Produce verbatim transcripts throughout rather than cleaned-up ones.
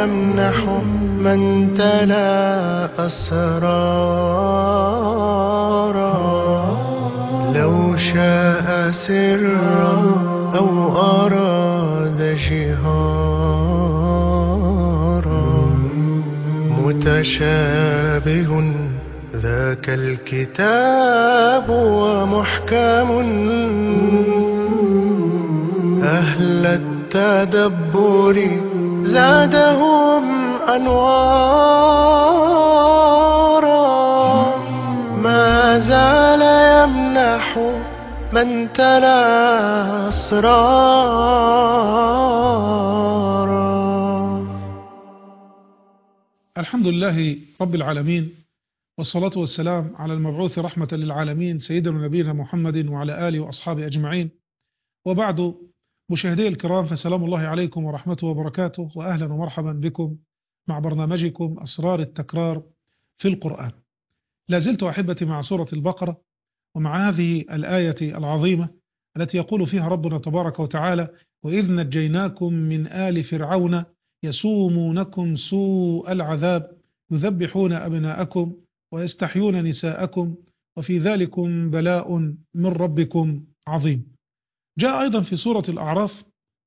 يمنح من تلا أسرارا. لو شاء سرا أو أراد جهارا، متشابه ذاك الكتاب ومحكم، أهل التدبر زادهم أنوارا. ما زال يمنح من تلا أسرارا. الحمد لله رب العالمين، والصلاة والسلام على المبعوث رحمة للعالمين سيدنا نبينا محمد وعلى آله وأصحابه أجمعين. وبعد، مشاهدي الكرام، فسلام الله عليكم ورحمته وبركاته، وأهلا ومرحبا بكم مع برنامجكم أسرار التكرار في القرآن. لا زلت أحبتي مع سورة البقرة، ومع هذه الآية العظيمة التي يقول فيها ربنا تبارك وتعالى: وإذ نجيناكم من آل فرعون يسومونكم سوء العذاب يذبحون أبناءكم ويستحيون نساءكم وفي ذلكم بلاء من ربكم عظيم. جاء أيضا في سورة الأعراف: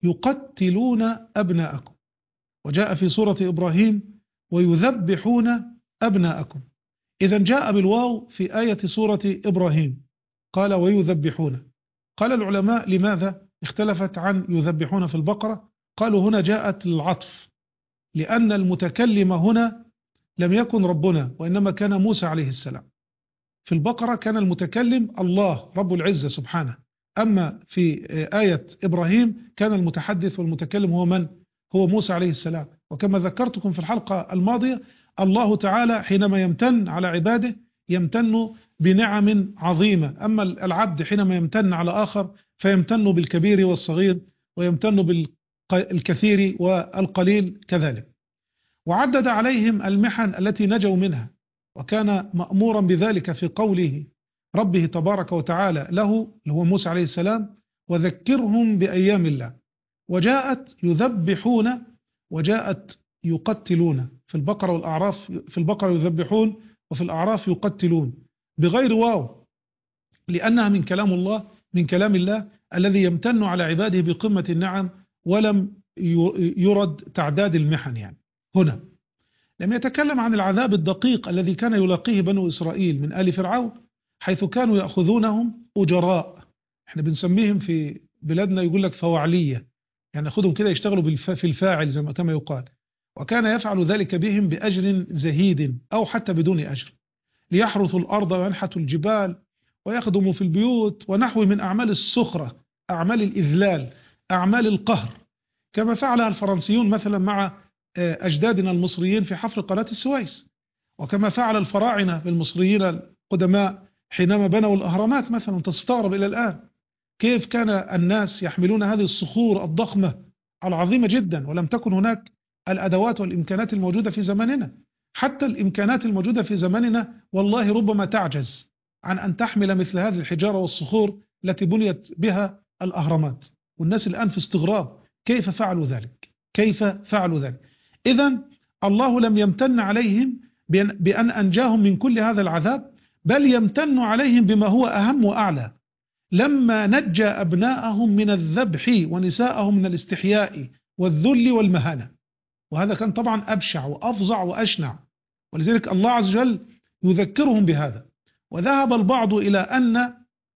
يقتلون أبناءكم، وجاء في سورة إبراهيم: ويذبحون أبناءكم. إذن جاء بالواو في آية سورة إبراهيم، قال ويذبحون. قال العلماء لماذا اختلفت عن يذبحون في البقرة؟ قالوا هنا جاءت للعطف، لأن المتكلم هنا لم يكن ربنا، وإنما كان موسى عليه السلام. في البقرة كان المتكلم الله رب العزة سبحانه، أما في آية إبراهيم كان المتحدث والمتكلم هو من؟ هو موسى عليه السلام. وكما ذكرتكم في الحلقة الماضية، الله تعالى حينما يمتن على عباده يمتن بنعم عظيمة، أما العبد حينما يمتن على آخر فيمتن بالكبير والصغير، ويمتن بالكثير والقليل كذلك. وعدد عليهم المحن التي نجوا منها، وكان مأمورا بذلك في قوله ربه تبارك وتعالى له، اللي هو موسى عليه السلام: وذكرهم بأيام الله. وجاءت يذبحون وجاءت يقتلون في البقرة والأعراف. في البقرة يذبحون وفي الأعراف يقتلون بغير واو، لأنها من كلام الله من كلام الله الذي يمتن على عباده بقمة النعم، ولم يرد تعداد المحن. يعني هنا لم يتكلم عن العذاب الدقيق الذي كان يلاقيه بنو إسرائيل من آل فرعون، حيث كانوا يأخذونهم أجراء. احنا بنسميهم في بلادنا يقول لك فواعلية، يعني يأخذهم كده يشتغلوا في الفاعل زي ما كما يقال. وكان يفعل ذلك بهم بأجر زهيد أو حتى بدون أجر، ليحرثوا الأرض وينحتوا الجبال ويخدموا في البيوت ونحو من أعمال السخرة، أعمال الإذلال، أعمال القهر، كما فعلها الفرنسيون مثلا مع أجدادنا المصريين في حفر قناة السويس، وكما فعل الفراعنة بالمصريين القدماء حينما بنوا الأهرامات مثلا. تستغرب إلى الآن كيف كان الناس يحملون هذه الصخور الضخمة العظيمة جدا، ولم تكن هناك الأدوات والإمكانات الموجودة في زماننا. حتى الإمكانات الموجودة في زماننا والله ربما تعجز عن أن تحمل مثل هذه الحجارة والصخور التي بنيت بها الأهرامات. والناس الآن في استغراب كيف فعلوا ذلك، كيف فعلوا ذلك. إذن الله لم يمتن عليهم بأن أنجاهم من كل هذا العذاب، بل يمتن عليهم بما هو أهم وأعلى، لما نجى أبناءهم من الذبح ونساءهم من الاستحياء والذل والمهانة. وهذا كان طبعا أبشع وأفظع وأشنع، ولذلك الله عز وجل يذكرهم بهذا. وذهب البعض إلى أن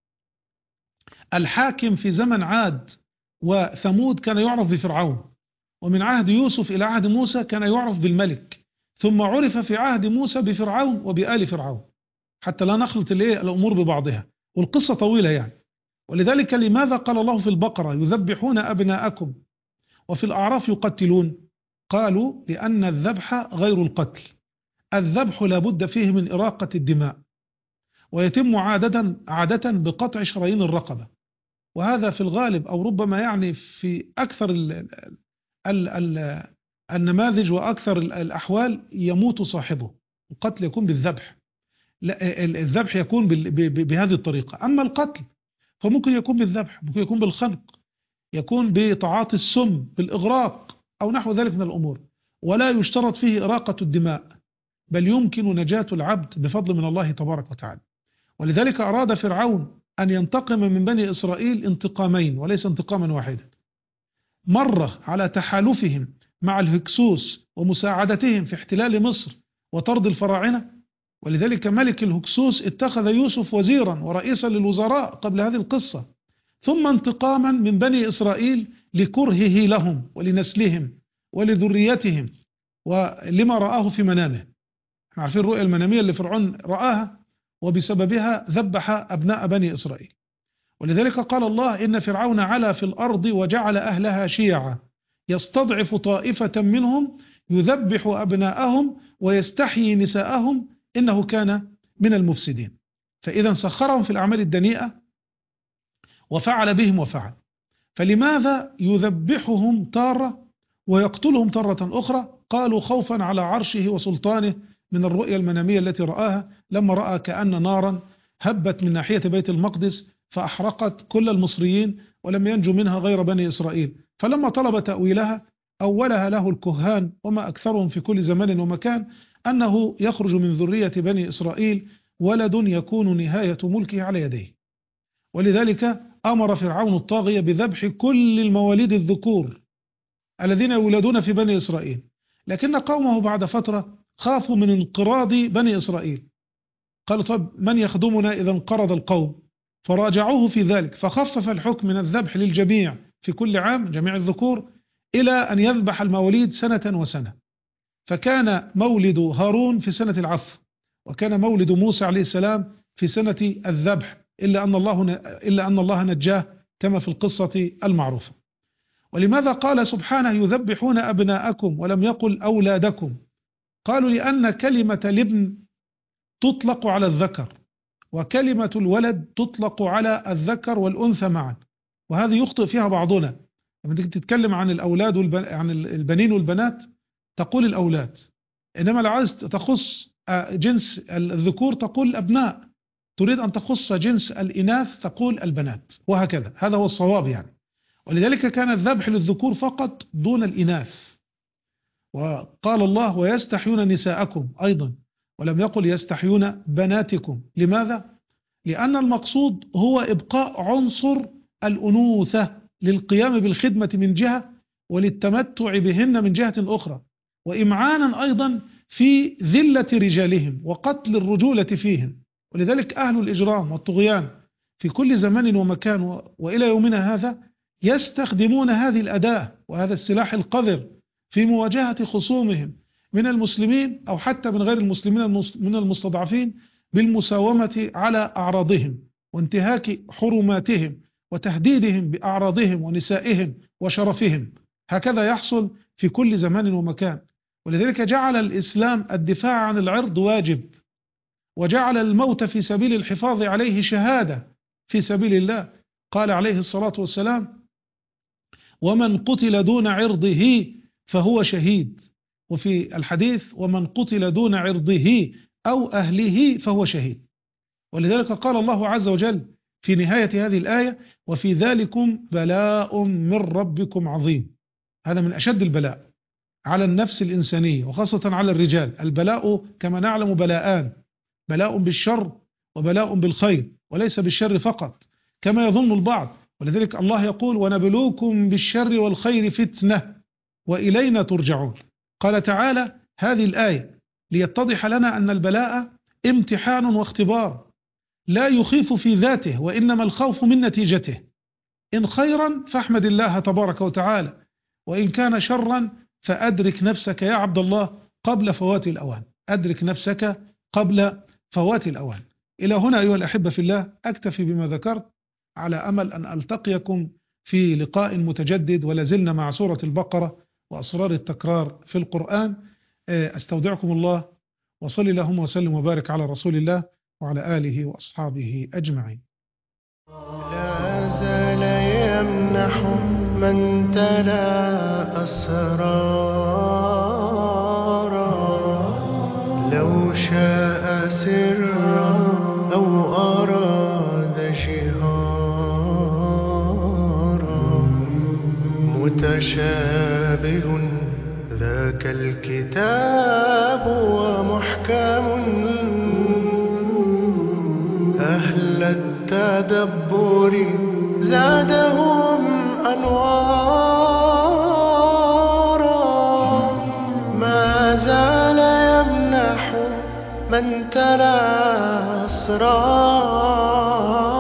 الحاكم في زمن عاد وثمود كان يعرف بفرعون، ومن عهد يوسف إلى عهد موسى كان يعرف بالملك، ثم عرف في عهد موسى بفرعون وبآل فرعون، حتى لا نخلط الأمور ببعضها، والقصة طويلة يعني. ولذلك لماذا قال الله في البقرة يذبحون أبناءكم وفي الأعراف يقتلون؟ قالوا لأن الذبح غير القتل. الذبح لابد فيه من إراقة الدماء، ويتم عادة عادة بقطع شرايين الرقبة، وهذا في الغالب أو ربما يعني في أكثر ال ال ال النماذج وأكثر الأحوال يموت صاحبه. القتل يكون بالذبح، الذبح يكون بهذه الطريقة. أما القتل فممكن يكون بالذبح، ممكن يكون بالخنق، يكون بتعاطي السم، بالإغراق أو نحو ذلك من الأمور. ولا يشترط فيه إراقة الدماء، بل يمكن نجاة العبد بفضل من الله تبارك وتعالى. ولذلك أراد فرعون أن ينتقم من بني إسرائيل انتقامين وليس انتقاما واحدا، مرة على تحالفهم مع الهكسوس ومساعدتهم في احتلال مصر وطرد الفراعنة، ولذلك ملك الهكسوس اتخذ يوسف وزيرا ورئيسا للوزراء قبل هذه القصة، ثم انتقاما من بني إسرائيل لكرهه لهم ولنسلهم ولذريتهم ولما رآه في منامه. احنا عارفين الرؤيا المنامية اللي فرعون رآها وبسببها ذبح أبناء بني إسرائيل. ولذلك قال الله: إن فرعون علا في الأرض وجعل أهلها شيعا يستضعف طائفة منهم يذبح أبناءهم ويستحيي نساءهم إنه كان من المفسدين. فإذا سخرهم في الأعمال الدنيئة وفعل بهم وفعل. فلماذا يذبحهم تارة ويقتلهم تارة أخرى؟ قالوا خوفا على عرشه وسلطانه من الرؤيا المنامية التي رآها لما رأى كأن نارا هبت من ناحية بيت المقدس فأحرقت كل المصريين ولم ينجو منها غير بني إسرائيل. فلما طلب تأويلها أولها له الكهان وما أكثرهم في كل زمان ومكان أنه يخرج من ذرية بني إسرائيل ولد يكون نهاية ملكه على يديه. ولذلك أمر فرعون الطاغية بذبح كل المواليد الذكور الذين يولدون في بني إسرائيل، لكن قومه بعد فترة خافوا من انقراض بني إسرائيل، قالوا: طب من يخدمنا إذا انقرض القوم؟ فراجعوه في ذلك، فخفف الحكم من الذبح للجميع في كل عام جميع الذكور إلى أن يذبح المواليد سنة وسنة. فكان مولد هارون في سنة العفو، وكان مولد موسى عليه السلام في سنة الذبح، إلا أن الله إلا أن الله نجاه كما في القصة المعروفة. ولماذا قال سبحانه: يذبحون أبناءكم ولم يقل أولادكم؟ قالوا: لأن كلمة الابن تطلق على الذكر، وكلمة الولد تطلق على الذكر والأنثى معا، وهذه يخطئ فيها بعضنا. لما تيجي تتكلم عن الأولاد والبن... عن البنين والبنات تقول الأولاد، إنما لو عايز تخص جنس الذكور تقول الأبناء، تريد أن تخص جنس الإناث تقول البنات، وهكذا. هذا هو الصواب يعني. ولذلك كان الذبح للذكور فقط دون الإناث. وقال الله: ويستحيون نساءكم أيضا، ولم يقل يستحيون بناتكم. لماذا؟ لأن المقصود هو إبقاء عنصر الأنوثة للقيام بالخدمة من جهة وللتمتع بهن من جهة أخرى، وإمعانا أيضا في ذلة رجالهم وقتل الرجولة فيهم. ولذلك أهل الإجرام والطغيان في كل زمان ومكان وإلى يومنا هذا يستخدمون هذه الأداة وهذا السلاح القذر في مواجهة خصومهم من المسلمين أو حتى من غير المسلمين من المستضعفين بالمساومة على أعراضهم وانتهاك حرماتهم وتهديدهم بأعراضهم ونسائهم وشرفهم. هكذا يحصل في كل زمان ومكان. ولذلك جعل الإسلام الدفاع عن العرض واجب، وجعل الموت في سبيل الحفاظ عليه شهادة في سبيل الله. قال عليه الصلاة والسلام: ومن قتل دون عرضه فهو شهيد. وفي الحديث: ومن قتل دون عرضه أو أهله فهو شهيد. ولذلك قال الله عز وجل في نهاية هذه الآية: وفي ذلكم بلاء من ربكم عظيم. هذا من أشد البلاء على النفس الإنسانية وخاصة على الرجال. البلاء كما نعلم بلاءان: بلاء بالشر وبلاء بالخير، وليس بالشر فقط كما يظن البعض. ولذلك الله يقول: ونبلوكم بالشر والخير فتنة وإلينا ترجعون. قال تعالى هذه الآية ليتضح لنا أن البلاء امتحان واختبار لا يخيف في ذاته، وإنما الخوف من نتيجته. إن خيرا فاحمد الله تبارك وتعالى، وإن كان شرا فأدرك نفسك يا عبد الله قبل فوات الأوان. أدرك نفسك قبل فوات الأوان. إلى هنا أيها الأحبة في الله أكتفي بما ذكرت، على أمل أن ألتقيكم في لقاء متجدد، ولازلنا مع سورة البقرة وأسرار التكرار في القرآن. أستودعكم الله، وصل اللهم وسلم وبارك على رسول الله وعلى آله وأصحابه أجمعين. لا زال يمنح من تلا أسرارا، لو شاء سرا أو أراد جهارا، متشابه ذات ذاك الكتاب ومحكم أهل التدبر زادهم أنوارا ما زال يمنح من تلا أسرارا